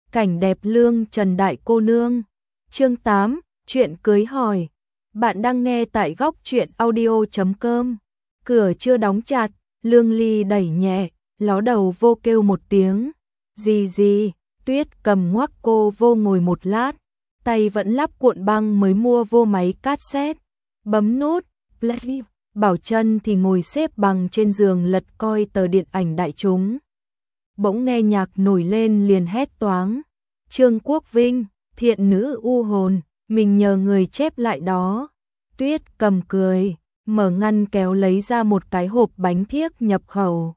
cảnh đẹp lương Trần đại cô nương. Chương 8, chuyện cưới hỏi. Bạn đang nghe tại góc truyện audio.com. Cửa chưa đóng chặt, Lương Ly đẩy nhẹ, ló đầu vô kêu một tiếng. Gì, Tuyết cầm ngoắc cô vô ngồi một lát, tay vẫn lắp cuộn băng mới mua vô máy cassette, bấm nút, play. Bảo Trân thì ngồi xếp bằng trên giường lật coi tờ điện ảnh đại chúng. Bỗng nghe nhạc nổi lên liền hét toáng. Trương Quốc Vinh, thiện nữ u hồn, mình nhờ người chép lại đó. Tuyết cầm cười, mở ngăn kéo lấy ra một cái hộp bánh thiếc nhập khẩu.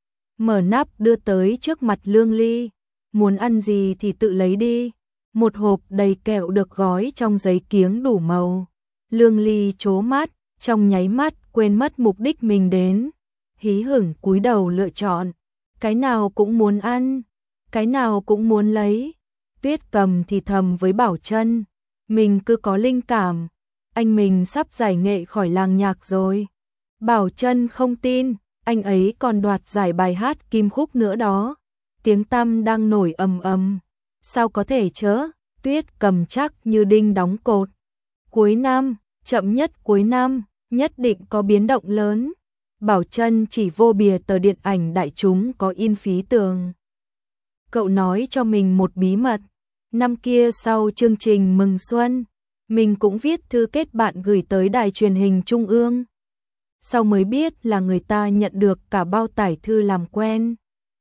Mở nắp đưa tới trước mặt Lương Ly. Muốn ăn gì thì tự lấy đi. Một hộp đầy kẹo được gói trong giấy kiếng đủ màu. Lương Ly trố mắt, trong nháy mắt quên mất mục đích mình đến. Hí hửng cúi đầu lựa chọn. Cái nào cũng muốn ăn, cái nào cũng muốn lấy. Tuyết cầm thì thầm với Bảo Trân, mình cứ có linh cảm, anh mình sắp giải nghệ khỏi làng nhạc rồi. Bảo Trân không tin, anh ấy còn đoạt giải bài hát Kim Khúc nữa đó. Tiếng tăm đang nổi ầm ầm. Sao có thể chớ? Tuyết cầm chắc như đinh đóng cột. Cuối năm, chậm nhất cuối năm, nhất định có biến động lớn. Bảo Trân chỉ vô bìa tờ điện ảnh đại chúng có in phí tường. Cậu nói cho mình một bí mật. Năm kia sau chương trình mừng xuân, mình cũng viết thư kết bạn gửi tới đài truyền hình trung ương. Sau mới biết là người ta nhận được cả bao tải thư làm quen.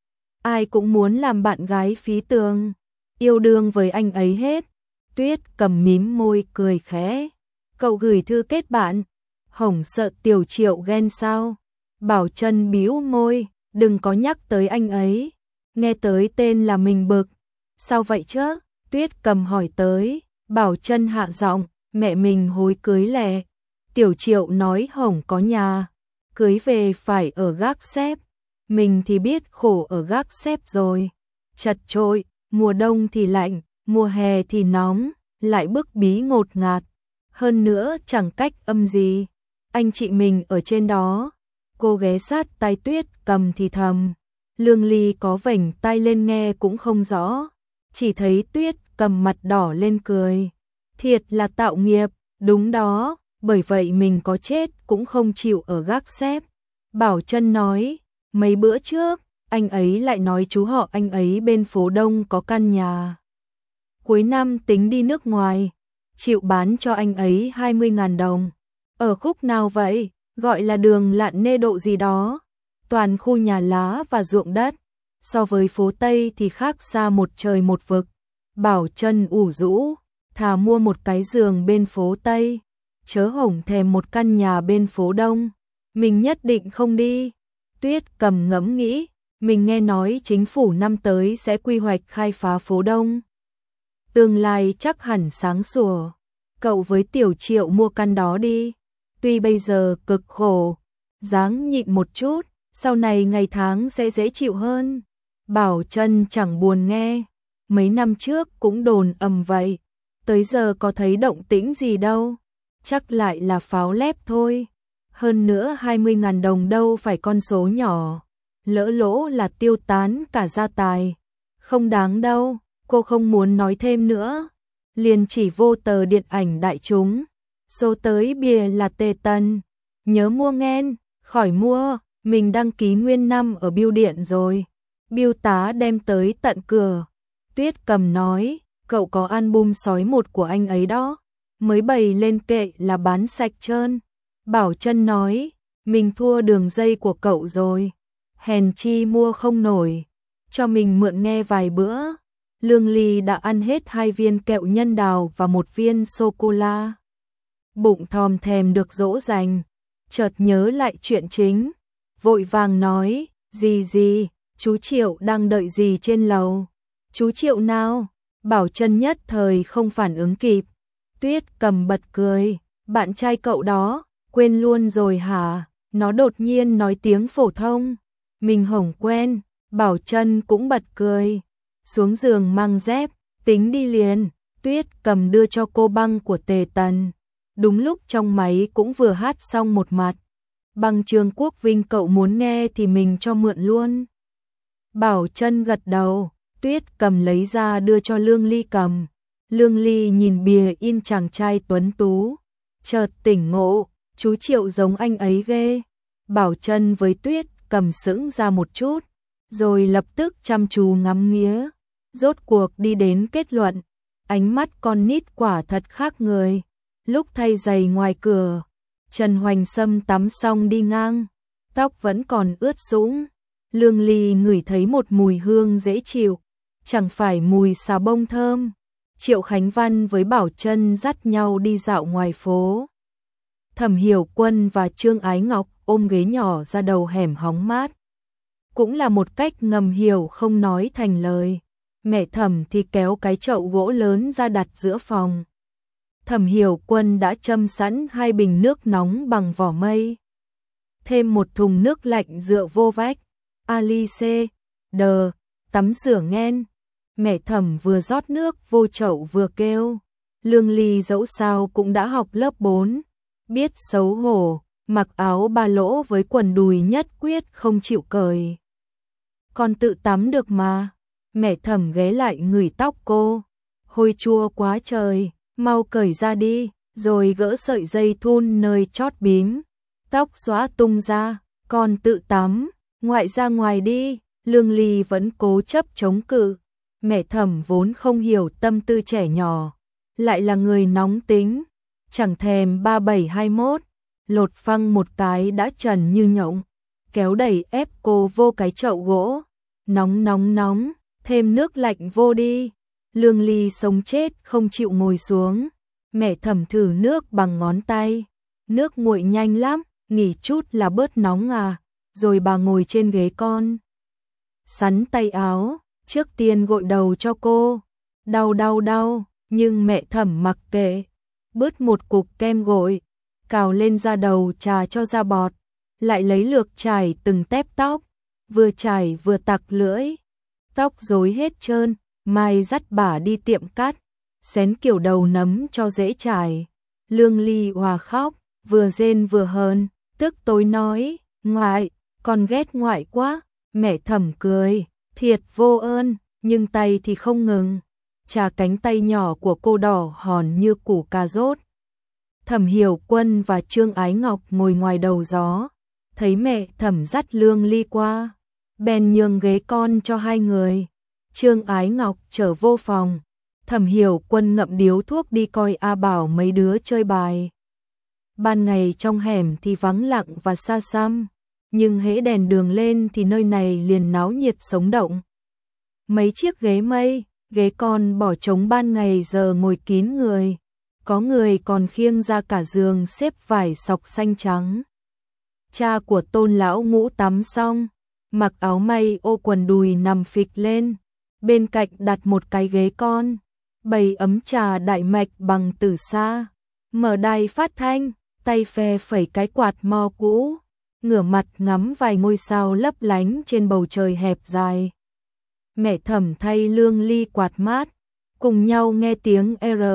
Ai cũng muốn làm bạn gái phí tường, yêu đương với anh ấy hết. Tuyết cầm mím môi cười khẽ. Cậu gửi thư kết bạn, hổng sợ Tiểu Triệu ghen sao? Bảo Trân bĩu môi, đừng có nhắc tới anh ấy. Nghe tới tên là mình bực. Sao vậy chứ? Tuyết cầm hỏi tới. Bảo Trân hạ giọng, mẹ mình hối cưới lẹ. Tiểu Triệu nói hổng có nhà, cưới về phải ở gác xếp. Mình thì biết khổ ở gác xếp rồi. Chật chội, mùa đông thì lạnh, mùa hè thì nóng, lại bức bí ngột ngạt. Hơn nữa chẳng cách âm gì. Anh chị mình ở trên đó. Cô ghé sát tai Tuyết cầm thì thầm. Lương Ly có vểnh tai lên nghe cũng không rõ. Chỉ thấy Tuyết cầm mặt đỏ lên cười. Thiệt là tạo nghiệp, đúng đó, bởi vậy mình có chết cũng không chịu ở gác xếp. Bảo Trân nói, mấy bữa trước, anh ấy lại nói chú họ anh ấy bên phố Đông có căn nhà. Cuối năm tính đi nước ngoài, chịu bán cho anh ấy 20.000 đồng. Ở khúc nào vậy? Gọi là đường Lạn Nê Độ gì đó. Toàn khu nhà lá và ruộng đất. So với phố Tây thì khác xa một trời một vực. Bảo Trân ủ rũ, thà mua một cái giường bên phố Tây, chớ hổng thèm một căn nhà bên phố Đông. Mình nhất định không đi. Tuyết cầm ngẫm nghĩ, mình nghe nói chính phủ năm tới sẽ quy hoạch khai phá phố Đông. Tương lai chắc hẳn sáng sủa. Cậu với Tiểu Triệu mua căn đó đi. Tuy bây giờ cực khổ, ráng nhịn một chút, sau này ngày tháng sẽ dễ chịu hơn. Bảo Trân chẳng buồn nghe. Mấy năm trước cũng đồn ầm vậy. Tới giờ có thấy động tĩnh gì đâu. Chắc lại là pháo lép thôi. Hơn nữa 20.000 đồng đâu phải con số nhỏ. Lỡ lỗ là tiêu tán cả gia tài. Không đáng đâu, cô không muốn nói thêm nữa. Liền chỉ vô tờ điện ảnh đại chúng. Số tới bìa là Tề Tần. Nhớ mua nghen, khỏi mua, mình đăng ký nguyên năm ở bưu điện rồi. Bưu tá đem tới tận cửa. Tuyết cầm nói, cậu có album sói một của anh ấy đó. Mới bày lên kệ là bán sạch trơn. Bảo Trân nói, mình thua đường dây của cậu rồi. Hèn chi mua không nổi. Cho mình mượn nghe vài bữa. Lương Ly đã ăn hết 2 viên kẹo nhân đào và 1 viên sô-cô-la. Bụng thòm thèm được dỗ dành. Chợt nhớ lại chuyện chính. Vội vàng nói, gì, chú Triệu đang đợi gì trên lầu. Chú Triệu nào? Bảo Trân nhất thời không phản ứng kịp. Tuyết cầm bật cười, bạn trai cậu đó, quên luôn rồi hả? Nó đột nhiên nói tiếng phổ thông. Mình hổng quen. Bảo Trân cũng bật cười. Xuống giường mang dép, tính đi liền. Tuyết cầm đưa cho cô băng của Tề Tần. Đúng lúc trong máy cũng vừa hát xong một mặt. Băng Trương Quốc Vinh cậu muốn nghe thì mình cho mượn luôn. Bảo Trân gật đầu, Tuyết cầm lấy ra đưa cho Lương Ly cầm. Lương Ly nhìn bìa in chàng trai tuấn tú, chợt tỉnh ngộ, chú Triệu giống anh ấy ghê. Bảo Trân với Tuyết cầm sững ra một chút, rồi lập tức chăm chú ngắm nghía, rốt cuộc đi đến kết luận, ánh mắt con nít quả thật khác người. Lúc thay giày ngoài cửa, Trần Hoành Sâm tắm xong đi ngang, tóc vẫn còn ướt sũng. Lương Ly ngửi thấy một mùi hương dễ chịu, chẳng phải mùi xà bông thơm. Triệu Khánh Văn với Bảo Trân dắt nhau đi dạo ngoài phố. Thẩm Hiểu Quân và Trương Ái Ngọc ôm ghế nhỏ ra đầu hẻm hóng mát. Cũng là một cách ngầm hiểu không nói thành lời. Mẹ Thẩm thì kéo cái chậu gỗ lớn ra đặt giữa phòng. Thẩm Hiểu Quân đã châm sẵn 2 bình nước nóng bằng vỏ mây. Thêm một thùng nước lạnh dựa vô vách. Alice, đờ, tắm rửa nghen. Mẹ Thẩm vừa rót nước vô chậu vừa kêu. Lương Ly dẫu sao cũng đã học lớp 4. Biết xấu hổ, mặc áo ba lỗ với quần đùi nhất quyết không chịu cởi. Con tự tắm được mà. Mẹ Thẩm ghé lại ngửi tóc cô. Hôi chua quá trời, mau cởi ra đi, rồi gỡ sợi dây thun nơi chót bím. Tóc xóa tung ra, con tự tắm, ngoại ra ngoài đi. Lương Ly vẫn cố chấp chống cự. Mẹ Thẩm vốn không hiểu tâm tư trẻ nhỏ, lại là người nóng tính, chẳng thèm 3721, lột phăng một cái đã trần như nhộng, kéo đẩy ép cô vô cái chậu gỗ. Nóng nóng nóng, thêm nước lạnh vô đi. Lương Ly sống chết không chịu ngồi xuống. Mẹ Thẩm thử nước bằng ngón tay, nước nguội nhanh lắm, nghỉ chút là bớt nóng à. Rồi bà ngồi trên ghế con, sắn tay áo, trước tiên gội đầu cho cô. Đau đau đau, nhưng mẹ Thẩm mặc kệ, bứt một cục kem gội, cào lên da đầu trà cho ra bọt, lại lấy lược chải từng tép tóc, vừa chải vừa tặc lưỡi. Tóc rối hết trơn, mai dắt bà đi tiệm cắt, xén kiểu đầu nấm cho dễ chải. Lương Ly hòa khóc, vừa rên vừa hờn, tức tối nói, ngoại, con ghét ngoại quá. Mẹ Thẩm cười, thiệt vô ơn, nhưng tay thì không ngừng. Chà cánh tay nhỏ của cô đỏ hòn như củ cà rốt. Thẩm Hiểu Quân và Trương Ái Ngọc ngồi ngoài đầu gió, thấy mẹ Thẩm dắt Lương Ly qua, bèn nhường ghế con cho 2 người. Trương Ái Ngọc trở vô phòng, Thẩm Hiểu Quân ngậm điếu thuốc đi coi A Bảo mấy đứa chơi bài. Ban ngày trong hẻm thì vắng lặng và xa xăm, nhưng hễ đèn đường lên thì nơi này liền náo nhiệt sống động. Mấy chiếc ghế mây, ghế con bỏ trống ban ngày giờ ngồi kín người, có người còn khiêng ra cả giường xếp vải sọc xanh trắng. Cha của Tôn lão ngũ tắm xong, mặc áo may ô quần đùi nằm phịch lên, bên cạnh đặt một cái ghế con, bày ấm trà đại mạch bằng tử sa, mở đài phát thanh, tay phe phẩy cái quạt mo cũ, ngửa mặt ngắm vài ngôi sao lấp lánh trên bầu trời hẹp dài. Mẹ Thẩm thay Lương Ly quạt mát, cùng nhau nghe tiếng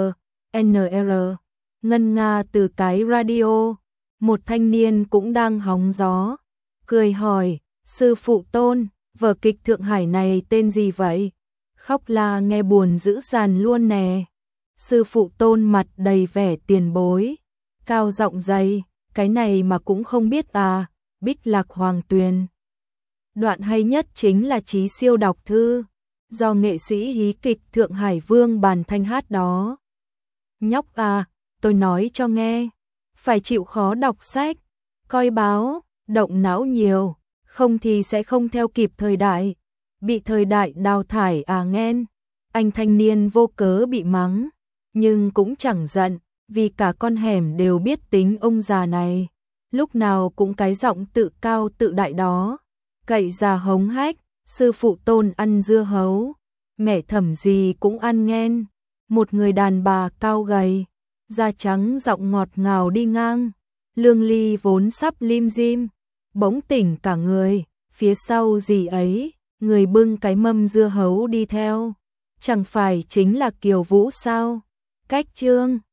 NR ngân nga từ cái radio. Một thanh niên cũng đang hóng gió, cười hỏi, sư phụ Tôn, vở kịch Thượng Hải này tên gì vậy? Khóc la nghe buồn dữ dằn luôn nè. Sư phụ Tôn mặt đầy vẻ tiền bối, cao giọng dày, cái này mà cũng không biết à? Bích Lạc Hoàng Tuyền. Đoạn hay nhất chính là Chí Siêu đọc thư, do nghệ sĩ hí kịch Thượng Hải Vương Bàn Thanh hát đó. Nhóc à, tôi nói cho nghe, phải chịu khó đọc sách, coi báo, động não nhiều, không thì sẽ không theo kịp thời đại, bị thời đại đào thải à nghen. Anh thanh niên vô cớ bị mắng, nhưng cũng chẳng giận, vì cả con hẻm đều biết tính ông già này, lúc nào cũng cái giọng tự cao tự đại đó, cậy già hống hách. Sư phụ Tôn ăn dưa hấu, mẹ Thẩm gì cũng ăn nghen. Một người đàn bà cao gầy, da trắng giọng ngọt ngào đi ngang. Lương Ly vốn sắp lim dim, bỗng tỉnh cả người, phía sau gì ấy, người bưng cái mâm dưa hấu đi theo, chẳng phải chính là Kiều Vũ sao? Cách Trương